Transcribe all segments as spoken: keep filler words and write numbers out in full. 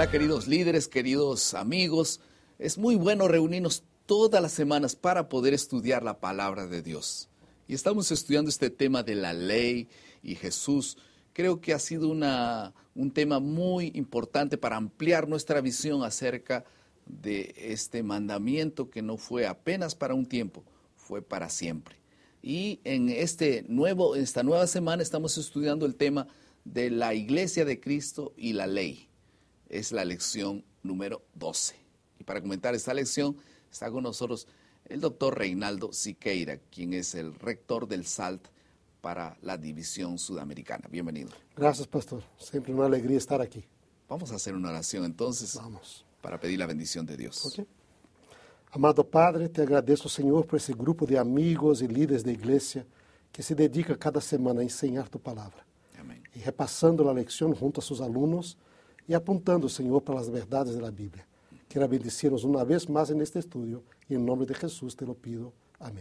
Hola queridos líderes, queridos amigos, es muy bueno reunirnos todas las semanas para poder estudiar la palabra de Dios. Y estamos estudiando este tema de la ley y Jesús. Creo que ha sido una, un tema muy importante para ampliar nuestra visión acerca de este mandamiento que no fue apenas para un tiempo, fue para siempre. Y en este nuevo, esta nueva semana estamos estudiando el tema de la Iglesia de Cristo y la ley. Es la lección número doce. Y para comentar esta lección está con nosotros el doctor Reinaldo Siqueira, quien es el rector del S A L T para la División Sudamericana. Bienvenido. Gracias, pastor. Siempre una alegría estar aquí. Vamos a hacer una oración entonces. Vamos. Para pedir la bendición de Dios. Okay. Amado Padre, te agradezco, Señor, por ese grupo de amigos y líderes de iglesia que se dedica cada semana a enseñar tu palabra. Amén. Y repasando la lección junto a sus alumnos y apuntando, Señor, para las verdades de la Biblia. Quiera bendecirnos una vez más en este estudio y en nombre de Jesús te lo pido. Amén.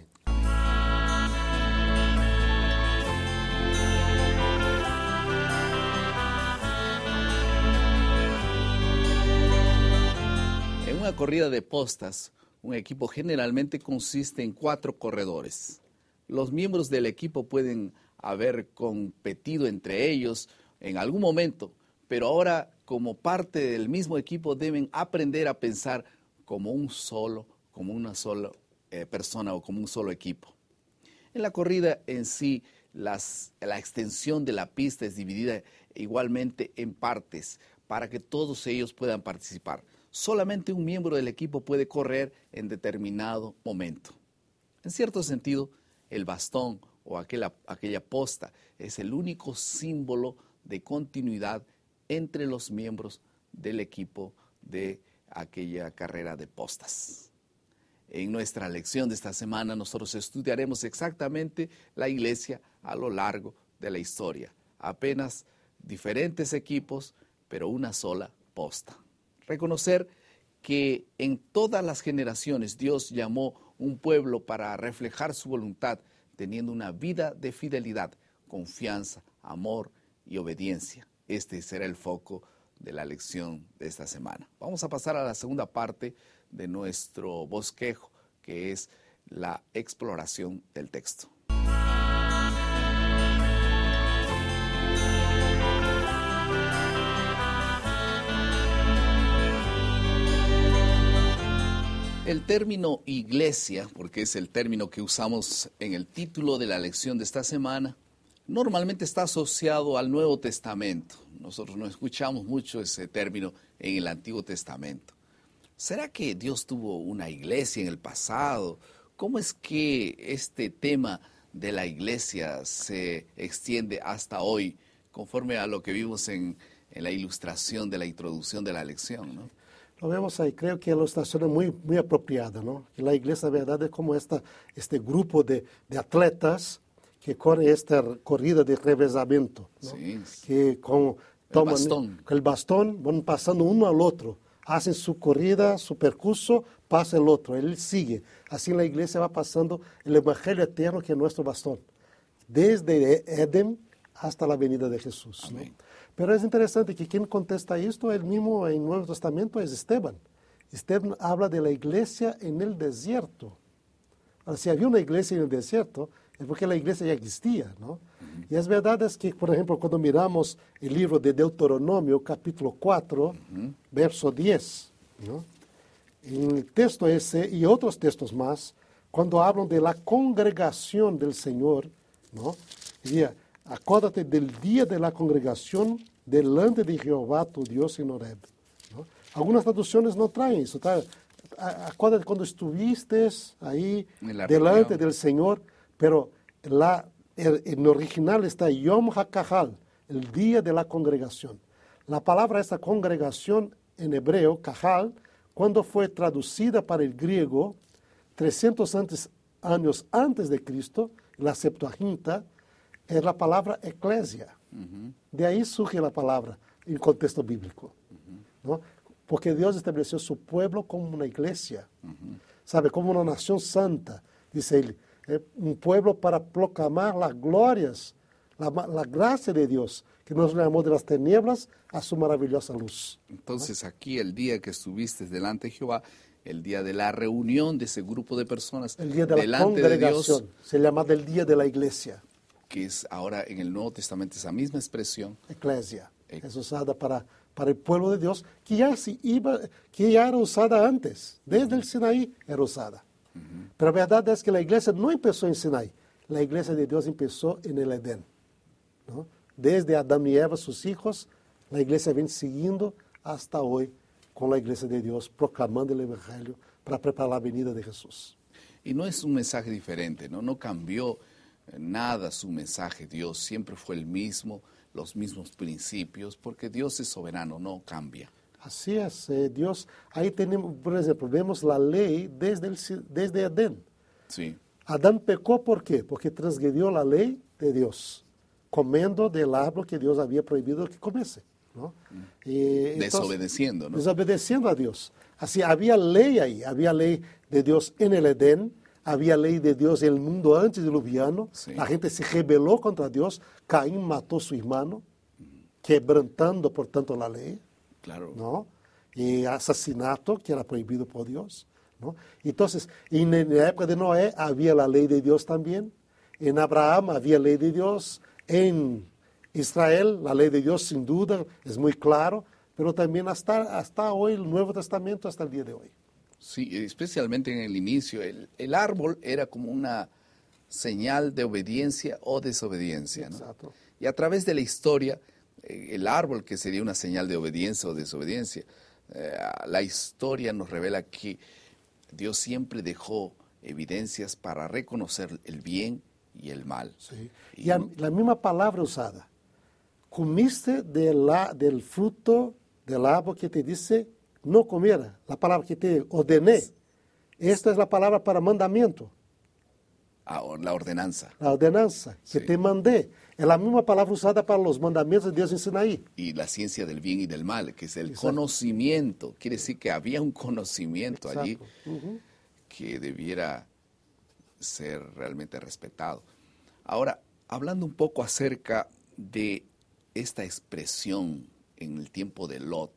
En una corrida de postas, un equipo generalmente consiste en cuatro corredores. Los miembros del equipo pueden haber competido entre ellos en algún momento, pero ahora como parte del mismo equipo deben aprender a pensar como un solo, como una sola eh, persona o como un solo equipo. En la corrida en sí, las, la extensión de la pista es dividida igualmente en partes para que todos ellos puedan participar. Solamente un miembro del equipo puede correr en determinado momento. En cierto sentido, el bastón o aquella, aquella posta es el único símbolo de continuidad entre los miembros del equipo de aquella carrera de postas. En nuestra lección de esta semana nosotros estudiaremos exactamente la iglesia a lo largo de la historia. Apenas diferentes equipos, pero una sola posta. Reconocer que en todas las generaciones Dios llamó un pueblo para reflejar su voluntad, teniendo una vida de fidelidad, confianza, amor y obediencia. Este será el foco de la lección de esta semana. Vamos a pasar a la segunda parte de nuestro bosquejo, que es la exploración del texto. El término iglesia, porque es el término que usamos en el título de la lección de esta semana, normalmente está asociado al Nuevo Testamento. Nosotros no escuchamos mucho ese término en el Antiguo Testamento. ¿Será que Dios tuvo una iglesia en el pasado? ¿Cómo es que este tema de la iglesia se extiende hasta hoy, conforme a lo que vimos en, en la ilustración de la introducción de la lección, ¿no? Lo vemos ahí, creo que la ilustración es muy, muy apropiada, ¿no? Que la iglesia, la verdad, es como esta, este grupo de, de atletas que corren esta corrida de revezamiento, ¿no? Sí. Que con, toman, el bastón. con el bastón van pasando uno al otro, hacen su corrida, su percurso, pasa el otro, él sigue. Así la iglesia va pasando el evangelio eterno que es nuestro bastón, desde Edén hasta la venida de Jesús, ¿no? Pero es interesante que quien contesta esto, el mismo en el Nuevo Testamento, es Esteban. Esteban habla de la iglesia en el desierto. Ahora, si había una iglesia en el desierto, es porque la iglesia ya existía, ¿no? Uh-huh. Y es verdad es que, por ejemplo, cuando miramos el libro de Deuteronomio, capítulo cuatro, uh-huh. verso diez, ¿no? En el texto ese y otros textos más, cuando hablan de la congregación del Señor, ¿no? Diría, acuérdate del día de la congregación delante de Jehová tu Dios en Horeb, ¿no? Algunas traducciones no traen eso, ¿tá? Acuérdate cuando estuviste ahí delante del Señor, pero la, el, en original está Yom HaKahal, el día de la congregación. La palabra esta congregación en hebreo, Kahal, cuando fue traducida para el griego trescientos antes, años antes de Cristo, la Septuaginta, es la palabra eclesia. Uh-huh. De ahí surge la palabra en contexto bíblico, uh-huh. ¿no? Porque Dios estableció su pueblo como una iglesia, uh-huh. ¿sabe? Como una nación santa, dice él, eh, un pueblo para proclamar las glorias, la, la gracia de Dios que nos llamó de las tinieblas a su maravillosa luz. Entonces aquí el día que estuviste delante de Jehová, el día de la reunión de ese grupo de personas, el día de la delante de Dios, se llama el día de la iglesia. Que es ahora en el Nuevo Testamento esa misma expresión. Eclesia. E- es usada para, para el pueblo de Dios, que ya, se iba, que ya era usada antes. Desde uh-huh. el Sinaí era usada. Uh-huh. Pero la verdad es que la iglesia no empezó en Sinaí. La iglesia de Dios empezó en el Edén, ¿no? Desde Adán y Eva, sus hijos, la iglesia viene siguiendo hasta hoy con la iglesia de Dios, proclamando el Evangelio para preparar la venida de Jesús. Y no es un mensaje diferente, ¿no? No cambió nada su mensaje. Dios siempre fue el mismo, los mismos principios, porque Dios es soberano, no cambia. Así es, eh, Dios, ahí tenemos, por ejemplo, vemos la ley desde, el, desde Adán. Sí. Adán pecó, ¿por qué? Porque transgredió la ley de Dios, comiendo del árbol que Dios había prohibido que comiese, ¿no? Mm. Y, desobedeciendo, entonces, ¿no? Desobedeciendo a Dios. Así, había ley ahí, había ley de Dios en el Edén, había ley de Dios en el mundo antes diluviano, sí. La gente se rebeló contra Dios, Caín mató a su hermano, mm. quebrantando, por tanto, la ley, claro. ¿no? Y asesinato, que era prohibido por Dios, ¿no? Entonces, en la época de Noé había la ley de Dios también, en Abraham había ley de Dios, en Israel la ley de Dios sin duda es muy claro, pero también hasta, hasta hoy, el Nuevo Testamento, hasta el día de hoy. Sí, especialmente en el inicio, el, el árbol era como una señal de obediencia o desobediencia, ¿no? Exacto. Y a través de la historia, eh, el árbol que sería una señal de obediencia o desobediencia, eh, la historia nos revela que Dios siempre dejó evidencias para reconocer el bien y el mal. Sí. Y, y a, la misma palabra usada, comiste de la, del fruto del árbol que te dice no comiera, la palabra que te ordené, esta es la palabra para mandamiento. Ah, la ordenanza. La ordenanza que sí. te mandé. Es la misma palabra usada para los mandamientos de Dios en Sinaí. Y la ciencia del bien y del mal, que es el Exacto. conocimiento. Quiere decir que había un conocimiento Exacto. allí uh-huh. que debiera ser realmente respetado. Ahora, hablando un poco acerca de esta expresión en el tiempo de Lot,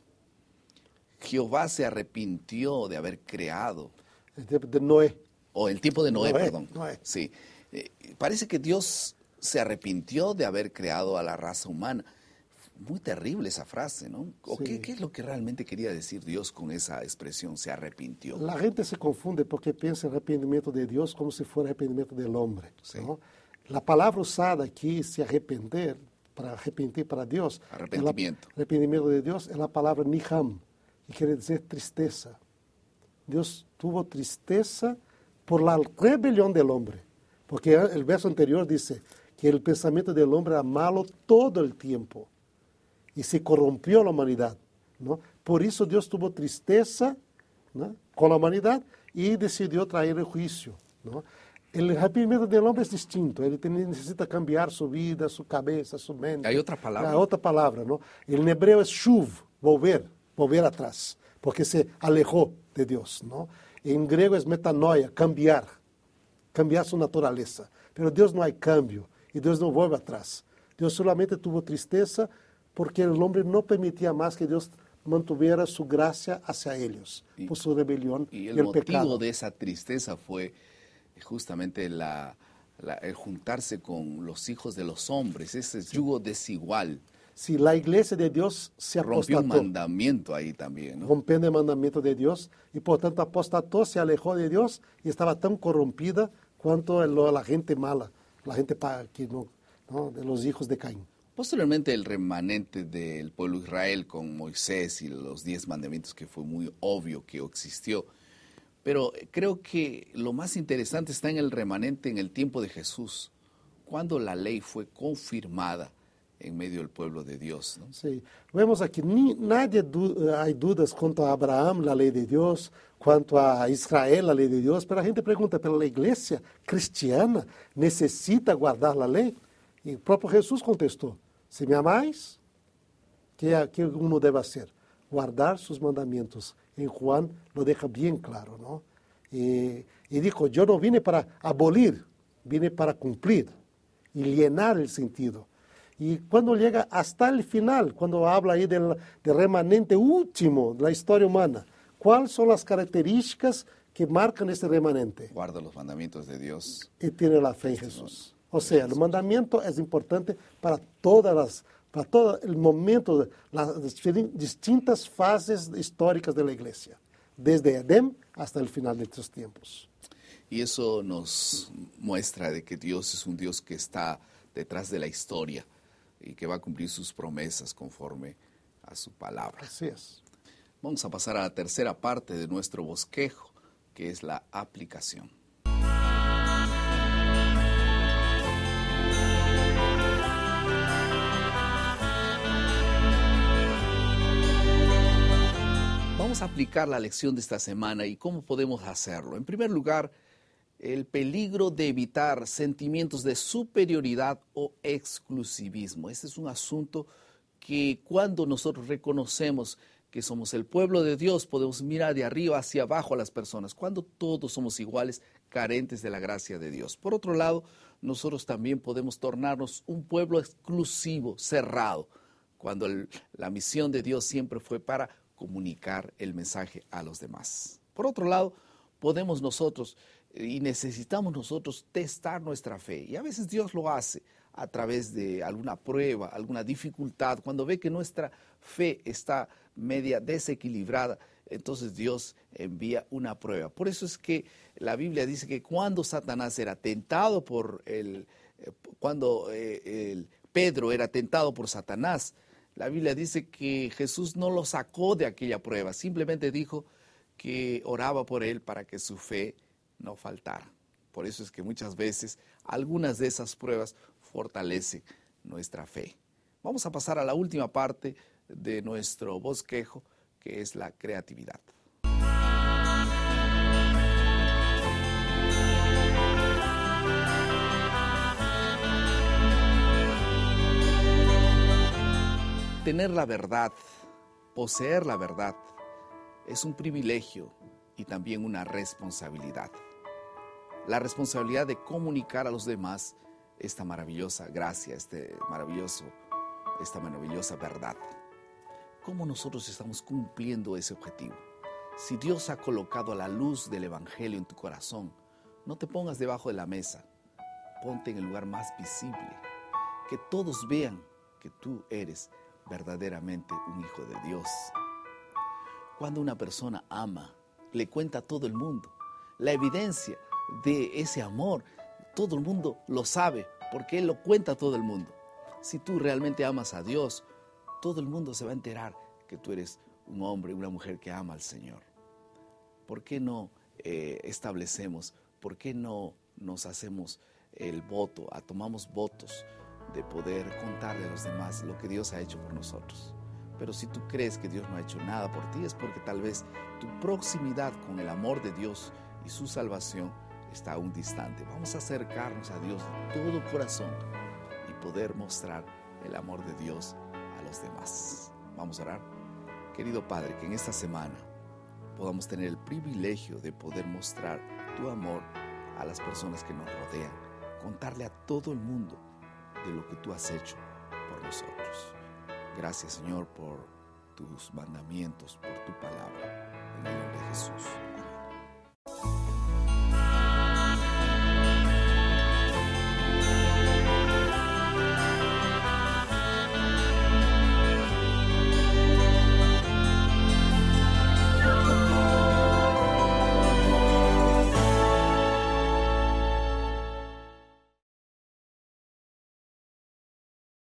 Jehová se arrepintió de haber creado. El tiempo de Noé. O el tiempo de Noé, Noé perdón. Noé. Sí. Eh, parece que Dios se arrepintió de haber creado a la raza humana. Muy terrible esa frase, ¿no? ¿O sí. qué, qué es lo que realmente quería decir Dios con esa expresión, se arrepintió? La gente se confunde porque piensa en arrepentimiento de Dios como si fuera arrepentimiento del hombre, sí. ¿no? La palabra usada aquí, se arrepender, para arrepentir para Dios, arrepentimiento. El arrepentimiento de Dios es la palabra niham, que quiere decir tristeza. Dios tuvo tristeza por la rebelión del hombre, porque el verso anterior dice que el pensamiento del hombre era malo todo el tiempo y se corrompió la humanidad, ¿no? Por eso Dios tuvo tristeza, ¿no?, con la humanidad y decidió traer el juicio, ¿no? El arrepentimiento del hombre es distinto, él necesita cambiar su vida, su cabeza, su mente. Hay otra palabra. Hay otra palabra, ¿no? En hebreo es shuv, volver, volver atrás, porque se alejó de Dios, ¿no? En griego es metanoia, cambiar, cambiar su naturaleza. Pero Dios no hay cambio y Dios no vuelve atrás. Dios solamente tuvo tristeza porque el hombre no permitía más que Dios mantuviera su gracia hacia ellos y, por su rebelión y el, y el motivo pecado. De esa tristeza fue justamente la, la, el juntarse con los hijos de los hombres, ese sí. yugo desigual. Si la iglesia de Dios se apostató. Rompió un mandamiento ahí también, ¿no? Rompiendo el mandamiento de Dios y por tanto apostató, se alejó de Dios y estaba tan corrompida cuanto la gente mala, la gente que no, ¿no?, de los hijos de Caín. Posteriormente el remanente del pueblo de Israel con Moisés y los diez mandamientos, que fue muy obvio que existió. Pero creo que lo más interesante está en el remanente en el tiempo de Jesús, cuando la ley fue confirmada en medio del pueblo de Dios, ¿no? Sí, vemos aquí, ni, nadie du hay dudas cuanto a Abraham, la ley de Dios, cuanto a Israel, la ley de Dios, pero la gente pregunta, ¿pero la iglesia cristiana necesita guardar la ley? Y el propio Jesús contestó, si me amáis, ¿qué, qué uno debe hacer? Guardar sus mandamientos. En Juan lo deja bien claro, ¿no? Y, y dijo, yo no vine para abolir, vine para cumplir y llenar el sentido. Y cuando llega hasta el final, cuando habla ahí del, del remanente último de la historia humana, ¿cuáles son las características que marcan este remanente? Guarda los mandamientos de Dios. Y tiene la fe en Jesús. O sea, el mandamiento es importante para todas las, para todo el momento, de las distintas fases históricas de la iglesia, desde Edén hasta el final de estos tiempos. Y eso nos muestra de que Dios es un Dios que está detrás de la historia y que va a cumplir sus promesas conforme a su palabra. Así es. Vamos a pasar a la tercera parte de nuestro bosquejo, que es la aplicación. Vamos a aplicar la lección de esta semana y cómo podemos hacerlo. En primer lugar, el peligro de evitar sentimientos de superioridad o exclusivismo. Este es un asunto que cuando nosotros reconocemos que somos el pueblo de Dios, podemos mirar de arriba hacia abajo a las personas, cuando todos somos iguales, carentes de la gracia de Dios. Por otro lado, nosotros también podemos tornarnos un pueblo exclusivo, cerrado, cuando el, la misión de Dios siempre fue para comunicar el mensaje a los demás. Por otro lado, podemos nosotros y necesitamos nosotros testar nuestra fe. Y a veces Dios lo hace a través de alguna prueba, alguna dificultad. Cuando ve que nuestra fe está media desequilibrada, entonces Dios envía una prueba. Por eso es que la Biblia dice que cuando Satanás era tentado por el, cuando eh, el Pedro era tentado por Satanás, la Biblia dice que Jesús no lo sacó de aquella prueba, simplemente dijo que oraba por él para que su fe no faltara. Por eso es que muchas veces algunas de esas pruebas fortalecen nuestra fe. Vamos a pasar a la última parte de nuestro bosquejo, que es la creatividad. Tener la verdad, poseer la verdad, es un privilegio y también una responsabilidad. La responsabilidad de comunicar a los demás esta maravillosa gracia, este maravilloso, esta maravillosa verdad. ¿Cómo nosotros estamos cumpliendo ese objetivo? Si Dios ha colocado la luz del Evangelio en tu corazón, no te pongas debajo de la mesa, ponte en el lugar más visible, que todos vean que tú eres verdaderamente un hijo de Dios. Cuando una persona ama, le cuenta a todo el mundo. La evidencia de ese amor, todo el mundo lo sabe porque Él lo cuenta a todo el mundo. Si tú realmente amas a Dios, todo el mundo se va a enterar que tú eres un hombre, una mujer que ama al Señor. ¿Por qué no eh, establecemos, por qué no nos hacemos el voto, a, tomamos votos de poder contarle a los demás lo que Dios ha hecho por nosotros? Pero si tú crees que Dios no ha hecho nada por ti, es porque tal vez tu proximidad con el amor de Dios y su salvación está aún distante. Vamos a acercarnos a Dios de todo corazón y poder mostrar el amor de Dios a los demás. Vamos a orar. Querido Padre, que en esta semana podamos tener el privilegio de poder mostrar tu amor a las personas que nos rodean, contarle a todo el mundo de lo que tú has hecho por nosotros. Gracias, Señor, por tus mandamientos, por tu palabra. En el nombre de Jesús.